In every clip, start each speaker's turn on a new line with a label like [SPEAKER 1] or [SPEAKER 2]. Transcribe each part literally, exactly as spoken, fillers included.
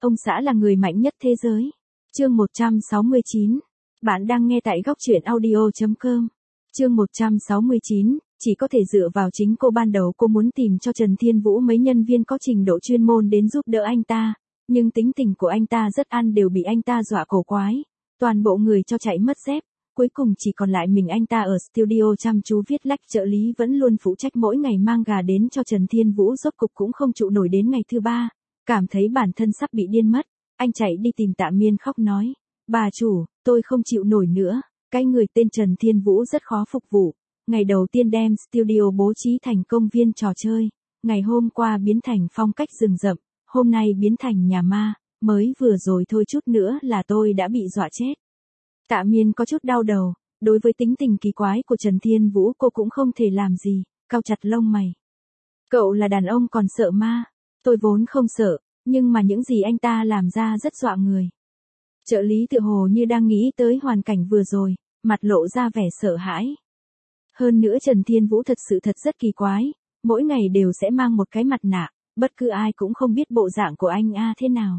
[SPEAKER 1] ông xã là người mạnh nhất thế giới. Chương một trăm sáu mươi chín. Bạn đang nghe tại góc truyện audio chấm com. Chương một trăm sáu mươi chín. Chỉ có thể dựa vào chính cô. Ban đầu cô muốn tìm cho Trần Thiên Vũ mấy nhân viên có trình độ chuyên môn đến giúp đỡ anh ta, nhưng tính tình của anh ta rất ăn đều bị anh ta dọa cổ quái. Toàn bộ người cho chạy mất dép, cuối cùng chỉ còn lại mình anh ta ở studio chăm chú viết lách. Trợ lý vẫn luôn phụ trách mỗi ngày mang gà đến cho Trần Thiên Vũ, rốt cục cũng không trụ nổi. Đến ngày thứ ba, cảm thấy bản thân sắp bị điên mất, anh chạy đi tìm Tạ Miên khóc nói, bà chủ, tôi không chịu nổi nữa, cái người tên Trần Thiên Vũ rất khó phục vụ. Ngày đầu tiên đem studio bố trí thành công viên trò chơi, ngày hôm qua biến thành phong cách rừng rậm, hôm nay biến thành nhà ma, mới vừa rồi thôi chút nữa là tôi đã bị dọa chết. Tạ Miên có chút đau đầu, đối với tính tình kỳ quái của Trần Thiên Vũ cô cũng không thể làm gì, cau chặt lông mày. Cậu là đàn ông còn sợ ma? Tôi vốn không sợ, nhưng mà những gì anh ta làm ra rất dọa người. Trợ lý tựa hồ như đang nghĩ tới hoàn cảnh vừa rồi, mặt lộ ra vẻ sợ hãi. Hơn nữa Trần Thiên Vũ thật sự thật rất kỳ quái, mỗi ngày đều sẽ mang một cái mặt nạ, bất cứ ai cũng không biết bộ dạng của anh a thế nào.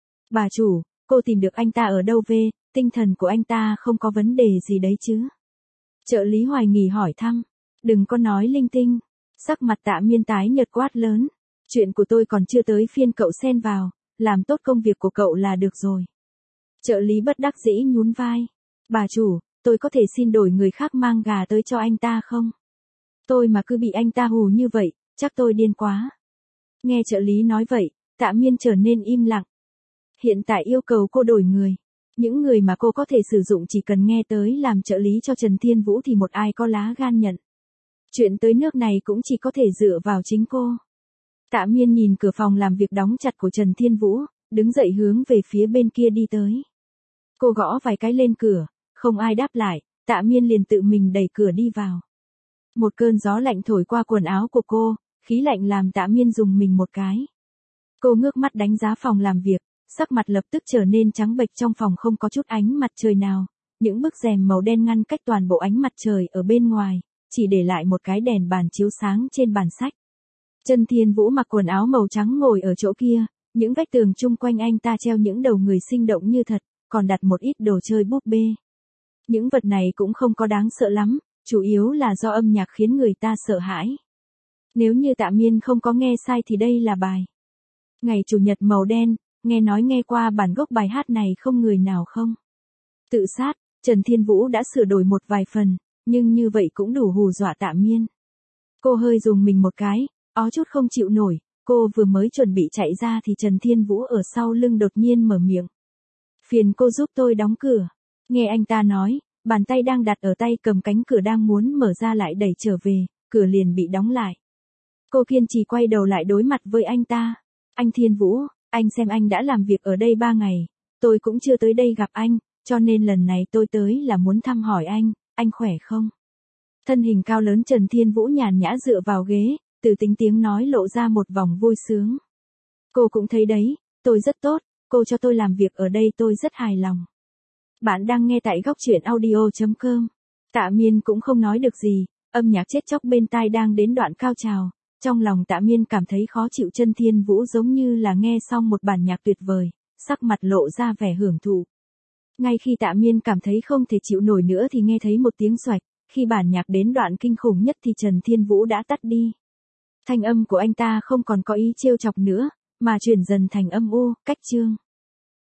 [SPEAKER 1] Bà chủ, cô tìm được anh ta ở đâu về, tinh thần của anh ta không có vấn đề gì đấy chứ? Trợ lý hoài nghi hỏi thăm. Đừng có nói linh tinh. Sắc mặt Tạ Miên tái nhợt quát lớn. Chuyện của tôi còn chưa tới phiên cậu xen vào, làm tốt công việc của cậu là được rồi. Trợ lý bất đắc dĩ nhún vai. Bà chủ, tôi có thể xin đổi người khác mang gà tới cho anh ta không? Tôi mà cứ bị anh ta hù như vậy, chắc tôi điên quá. Nghe trợ lý nói vậy, Tạ Miên trở nên im lặng. Hiện tại yêu cầu cô đổi người. Những người mà cô có thể sử dụng chỉ cần nghe tới làm trợ lý cho Trần Thiên Vũ thì một ai có lá gan nhận. Chuyện tới nước này cũng chỉ có thể dựa vào chính cô. Tạ Miên nhìn cửa phòng làm việc đóng chặt của Trần Thiên Vũ, đứng dậy hướng về phía bên kia đi tới. Cô gõ vài cái lên cửa, không ai đáp lại, Tạ Miên liền tự mình đẩy cửa đi vào. Một cơn gió lạnh thổi qua quần áo của cô, khí lạnh làm Tạ Miên dùng mình một cái. Cô ngước mắt đánh giá phòng làm việc, sắc mặt lập tức trở nên trắng bệch. Trong phòng không có chút ánh mặt trời nào, những bức rèm màu đen ngăn cách toàn bộ ánh mặt trời ở bên ngoài, chỉ để lại một cái đèn bàn chiếu sáng trên bàn sách. Trần Thiên Vũ mặc quần áo màu trắng ngồi ở chỗ kia, những vách tường chung quanh anh ta treo những đầu người sinh động như thật, còn đặt một ít đồ chơi búp bê. Những vật này cũng không có đáng sợ lắm, chủ yếu là do âm nhạc khiến người ta sợ hãi. Nếu như Tạ Miên không có nghe sai thì đây là bài Ngày Chủ nhật màu đen, nghe nói nghe qua bản gốc bài hát này không người nào không? Tự sát, Trần Thiên Vũ đã sửa đổi một vài phần, nhưng như vậy cũng đủ hù dọa Tạ Miên. Cô hơi dùng mình một cái, ó chút không chịu nổi, cô vừa mới chuẩn bị chạy ra thì Trần Thiên Vũ ở sau lưng đột nhiên mở miệng. Phiền cô giúp tôi đóng cửa. Nghe anh ta nói, bàn tay đang đặt ở tay cầm cánh cửa đang muốn mở ra lại đẩy trở về, cửa liền bị đóng lại. Cô kiên trì quay đầu lại đối mặt với anh ta. Anh Thiên Vũ, anh xem anh đã làm việc ở đây ba ngày, tôi cũng chưa tới đây gặp anh, cho nên lần này tôi tới là muốn thăm hỏi anh, anh khỏe không? Thân hình cao lớn Trần Thiên Vũ nhàn nhã dựa vào ghế, từ tính tiếng nói lộ ra một vòng vui sướng. Cô cũng thấy đấy, tôi rất tốt, cô cho tôi làm việc ở đây tôi rất hài lòng. Bạn đang nghe tại góc truyện audio chấm com. Tạ Miên cũng không nói được gì, âm nhạc chết chóc bên tai đang đến đoạn cao trào. Trong lòng Tạ Miên cảm thấy khó chịu. Trần Thiên Vũ giống như là nghe xong một bản nhạc tuyệt vời, sắc mặt lộ ra vẻ hưởng thụ. Ngay khi Tạ Miên cảm thấy không thể chịu nổi nữa thì nghe thấy một tiếng xoạch, khi bản nhạc đến đoạn kinh khủng nhất thì Trần Thiên Vũ đã tắt đi. Thanh âm của anh ta không còn có ý trêu chọc nữa, mà chuyển dần thành âm u, cách chương.